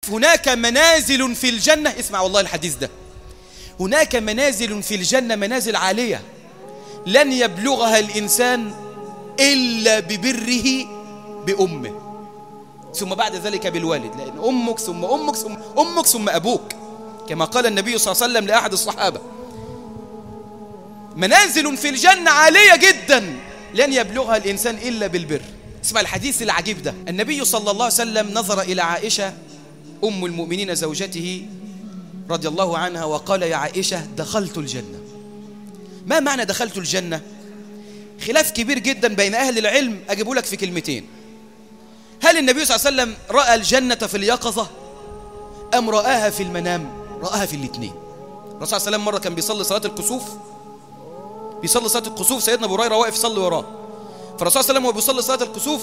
هناك منازل في الجنة، اسمع والله الحديث ده، هناك منازل في الجنة، منازل عالية لن يبلغها الإنسان إلا ببره بأمه، ثم بعد ذلك بالوالد، لأن أمك ثم أمك ثم أمك ثم أبوك، كما قال النبي صلى الله عليه وسلم لأحد الصحابة. منازل في الجنة عالية جدا لن يبلغها الإنسان إلا بالبر. اسمع الحديث العجيب ده. النبي صلى الله عليه وسلم نظر إلى عائشة أم المؤمنين زوجته رضي الله عنها وقال: يا عائشة دخلت الجنة. ما معنى دخلت الجنة؟ خلاف كبير جدا بين أهل العلم، أجيبه لك في كلمتين. هل النبي صلى الله عليه وسلم رأى الجنة في اليقظة أم رآها في المنام؟ رآها في الاثنين. الرسول صلى الله عليه وسلم مرة كان بيصلي صلاة الكسوف، بيصلي صلاة الكسوف، سيدنا أبو هريرة واقف يصلي وراه، فالرسول صلى الله عليه وسلم وهو بيصلي صلاة الكسوف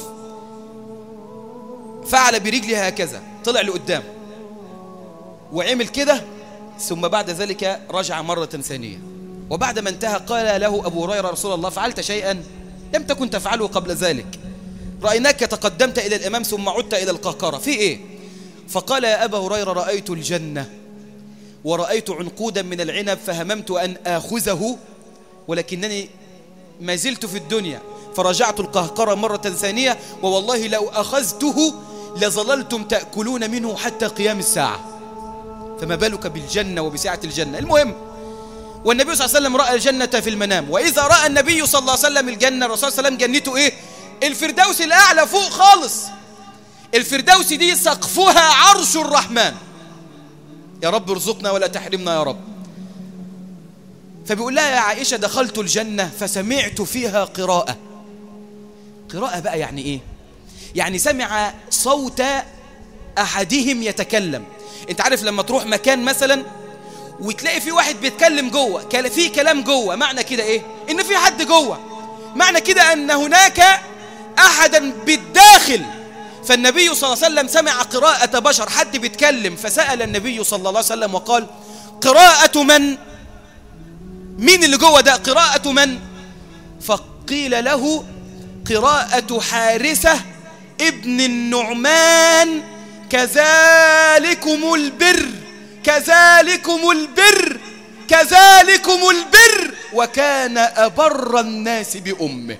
فعل برجله هكذا، طلع لقدام وعمل كده، ثم بعد ذلك رجع مرة ثانية، وبعد ما انتهى قال له أبو هريرة: رسول الله فعلت شيئا لم تكن تفعله قبل ذلك، رأيناك تقدمت إلى الأمام ثم عدت إلى القهقرة، في إيه؟ فقال: يا أبا هريرة رأيت الجنة ورأيت عنقودا من العنب فهممت أن آخذه ولكنني ما زلت في الدنيا فرجعت القهقرة مرة ثانية، ووالله لو أخذته لظللتم تأكلون منه حتى قيام الساعة، فما بالك بالجنة وبسعة الجنة. المهم، والنبي صلى الله عليه وسلم رأى الجنة في المنام، وإذا رأى النبي صلى الله عليه وسلم الجنة، الرسول صلى الله عليه وسلم جنته إيه؟ الفردوس الأعلى فوق خالص. الفردوس دي سقفها عرش الرحمن. يا رب ارزقنا ولا تحرمنا يا رب. فبيقول لها: يا عائشة دخلت الجنة فسمعت فيها قراءة. قراءة بقى يعني إيه؟ يعني سمع صوت أحدهم يتكلم. أنت عارف لما تروح مكان مثلا وتلاقي في واحد بيتكلم جوه، في كلام جوه، معنى كده إيه؟ إن في حد جوه، معنى كده أن هناك أحدا بالداخل. فالنبي صلى الله عليه وسلم سمع قراءة بشر، حد بيتكلم، فسأل النبي صلى الله عليه وسلم وقال: قراءة من؟ مين اللي جوه ده؟ قراءة من؟ فقيل له: قراءة حارثة ابن النعمان، كذلكم البر كذلكم البر كذلكم البر، وكان أبر الناس بأمه.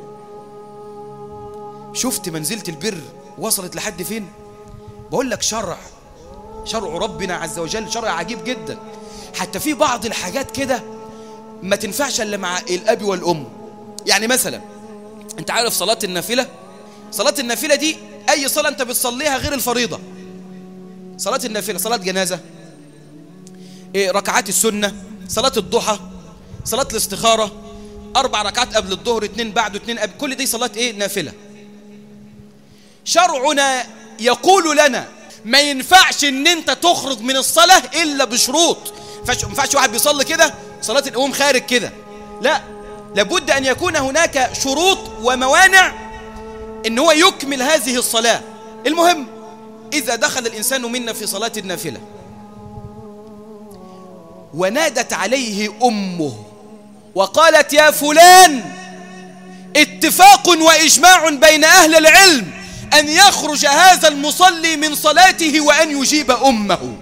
شفت منزلة البر وصلت لحد فين؟ بقول لك شرع ربنا عز وجل شرع عجيب جدا. حتى في بعض الحاجات كده ما تنفعش الا مع الاب والام. يعني مثلا انت عارف صلاة النافلة دي اي صلاة انت بتصليها غير الفريضة. صلاة النافلة، صلاة جنازة، ركعات السنة، صلاة الضحى، صلاة الاستخارة، 4 ركعات قبل الظهر، 2 بعده، 2 قبل، كل دي صلاة نافلة. شرعنا يقول لنا ما ينفعش ان انت تخرج من الصلاة الا بشروط. ما ينفعش واحد بيصلي كده صلاة القوم خارج كده، لا، لابد ان يكون هناك شروط وموانع ان هو يكمل هذه الصلاة. المهم، اذا دخل الانسان منا في صلاة النافلة ونادت عليه امه وقالت: يا فلان، اتفاق واجماع بين اهل العلم أن يخرج هذا المصلي من صلاته وأن يجيب أمه.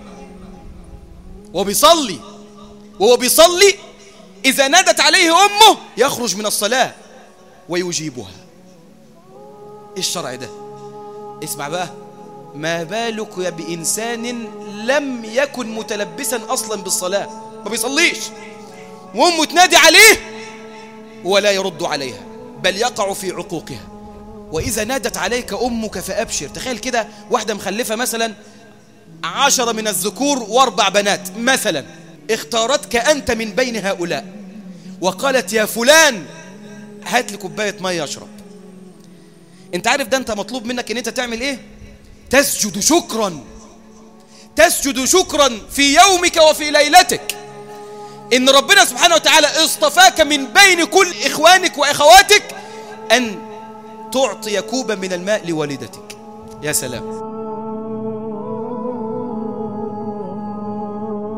وهو بيصلي إذا نادت عليه أمه يخرج من الصلاة ويجيبها. إيه الشرع ده؟ اسمع بقى، ما بالك يا بإنسان لم يكن متلبسا أصلا بالصلاة، ما بيصليش، وأمه تنادي عليه ولا يرد عليها بل يقع في عقوقها. وإذا نادت عليك أمك فأبشر. تخيل كده واحدة مخلفة مثلا 10 من الذكور و4 بنات مثلا، اختارتك أنت من بين هؤلاء وقالت: يا فلان هات لي كوباية مية أشرب. انت عارف ده انت مطلوب منك ان انت تعمل ايه؟ تسجد شكرا في يومك وفي ليلتك ان ربنا سبحانه وتعالى اصطفاك من بين كل اخوانك واخواتك ان تعطي كوبا من الماء لوالدتك. يا سلام.